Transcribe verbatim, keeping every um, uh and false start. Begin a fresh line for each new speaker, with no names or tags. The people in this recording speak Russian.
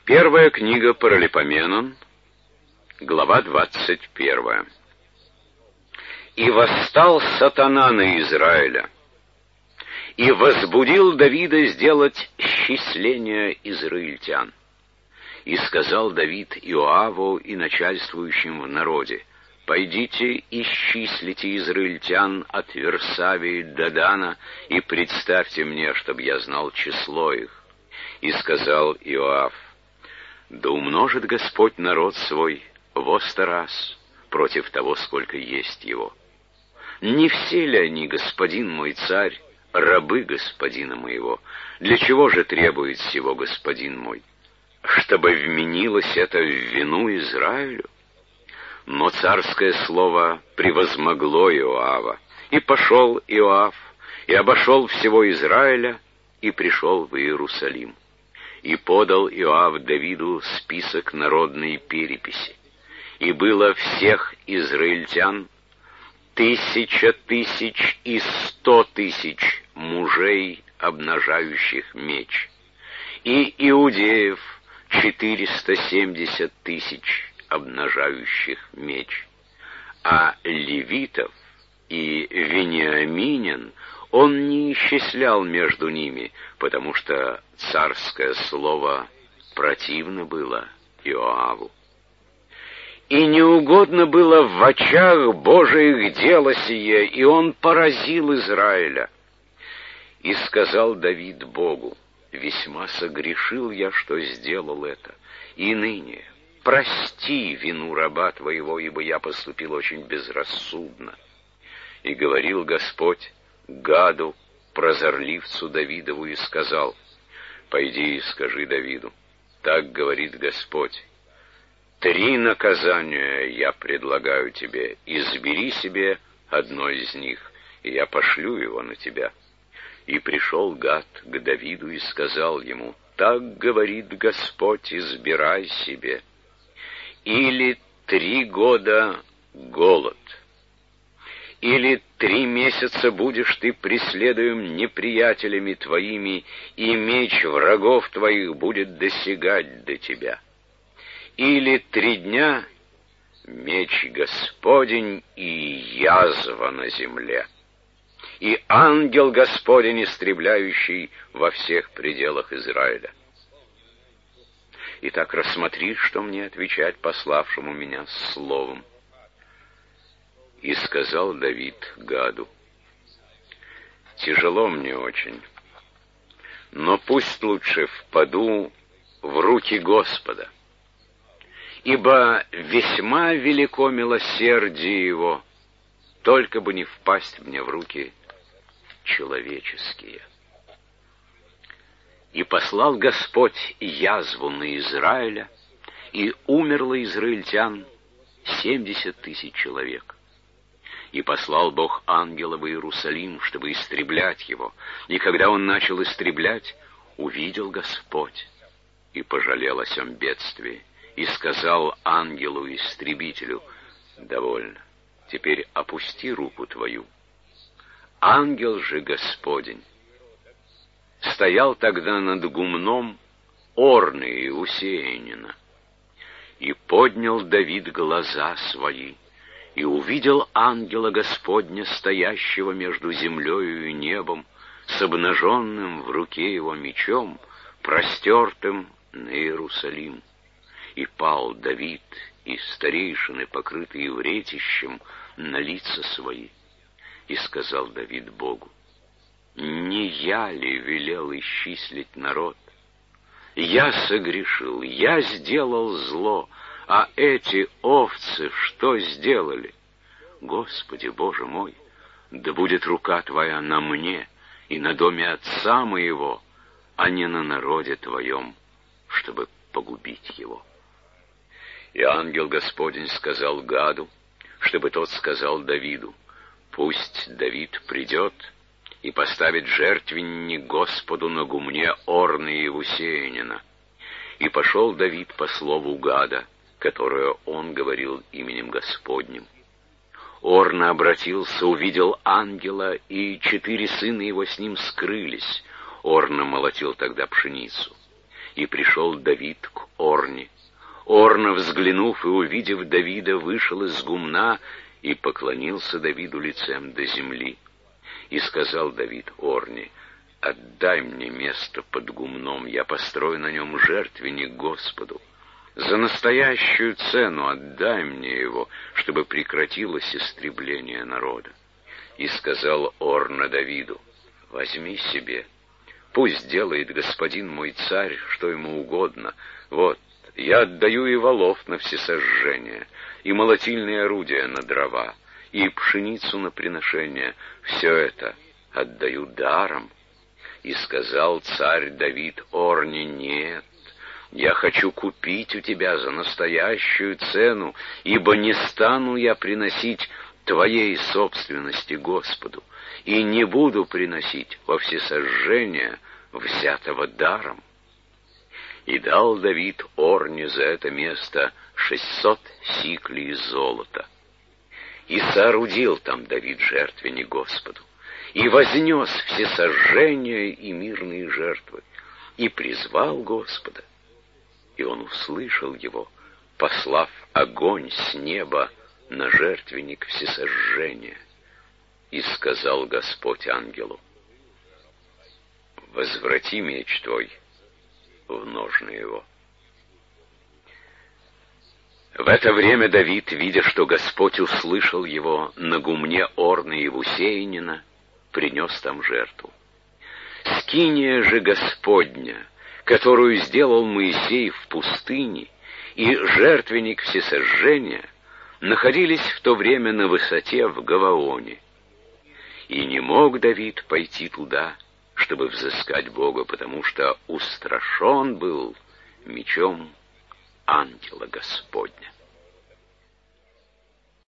Первая книга Паралипоменон, глава двадцать первая. «И восстал сатана на Израиля, и возбудил Давида сделать счисление израильтян. И сказал Давид Иоаву и начальствующим в народе: пойдите, исчислите израильтян от Версавии до Дана, и представьте мне, чтобы я знал число их. И сказал Иоав: да умножит Господь народ свой во сто раз против того, сколько есть его. Не все ли они, господин мой царь, рабы господина моего? Для чего же требует сего господин мой? Чтобы вменилось это в вину Израилю? Но царское слово превозмогло Иоава, и пошел Иоав, и обошел всего Израиля, и пришел в Иерусалим. И подал Иоав Давиду список народной переписи. И было всех израильтян тысяча тысяч и сто тысяч мужей, обнажающих меч, и иудеев четыреста семьдесят тысяч, обнажающих меч, а левитов и вениаминян он не исчислял между ними, потому что царское слово противно было Иоаву. И неугодно было в очах Божиих дело сие, и он поразил Израиля. И сказал Давид Богу: весьма согрешил я, что сделал это, и ныне прости вину раба твоего, ибо я поступил очень безрассудно. И говорил Господь Гаду, прозорливцу Давидову, и сказал: пойди и скажи Давиду: так говорит Господь, три наказания я предлагаю тебе, избери себе одно из них, и я пошлю его на тебя. И пришел Гад к Давиду и сказал ему: так говорит Господь, избирай себе. Или три года голод, или три месяца будешь ты преследуем неприятелями твоими, и меч врагов твоих будет досягать до тебя. Или три дня меч Господень и язва на земле, и ангел Господень, истребляющий во всех пределах Израиля. Итак, рассмотри, что мне отвечать пославшему меня словом. И сказал Давид Гаду: тяжело мне очень, но пусть лучше впаду в руки Господа, ибо весьма велико милосердие его, только бы не впасть мне в руки человеческие. И послал Господь язву на Израиля, и умерло израильтян семьдесят тысяч человек. И послал Бог ангела в Иерусалим, чтобы истреблять его. И когда он начал истреблять, увидел Господь и пожалел о сем бедствии, и сказал ангелу-истребителю: довольно, теперь опусти руку твою. Ангел же Господень стоял тогда над гумном Орны Иусеянина. И поднял Давид глаза свои, и увидел ангела Господня, стоящего между землею и небом, с обнаженным в руке его мечом, простертым на Иерусалим. И пал Давид и старейшины, покрытые вретищем, на лица свои. И сказал Давид Богу: не я ли велел исчислить народ? Я согрешил, я сделал зло, а эти овцы что сделали? Господи Боже мой, да будет рука Твоя на мне и на доме отца моего, а не на народе Твоем, чтобы погубить его. И ангел Господень сказал Гаду, чтобы тот сказал Давиду: пусть Давид придет и поставит жертвенник Господу на гумне Орны Иусеянина. И пошел Давид по слову Гада, которое он говорил именем Господним. Орна обратился, увидел ангела, и четыре сына его с ним скрылись. Орна молотил тогда пшеницу. И пришел Давид к Орни. Орна, взглянув и увидев Давида, вышел из гумна и поклонился Давиду лицем до земли. И сказал Давид Орни: «Отдай мне место под гумном, я построю на нем жертвенник Господу. За настоящую цену отдай мне его, чтобы прекратилось истребление народа». И сказал Орна Давиду: «Возьми себе, пусть делает господин мой царь, что ему угодно. Вот, я отдаю и волов на всесожжение, и молотильные орудия на дрова, и пшеницу на приношение. Все это отдаю даром». И сказал царь Давид Орне: «Нет, я хочу купить у тебя за настоящую цену, ибо не стану я приносить твоей собственности Господу, и не буду приносить во всесожжение взятого даром». И дал Давид Орне за это место шестьсот сиклей золота. И соорудил там Давид жертвенник Господу, и вознес всесожжения и мирные жертвы, и призвал Господа, и он услышал его, послав огонь с неба на жертвенник всесожжения. И сказал Господь ангелу: «Возврати меч твой в ножны его». В это время Давид, видя, что Господь услышал его на гумне Орны Евусеянина, принес там жертву. Скиния же Господня, которую сделал Моисей в пустыне, и жертвенник всесожжения находились в то время на высоте в Гаваоне. И не мог Давид пойти туда, чтобы взыскать Бога, потому что устрашен был мечом ангела Господня.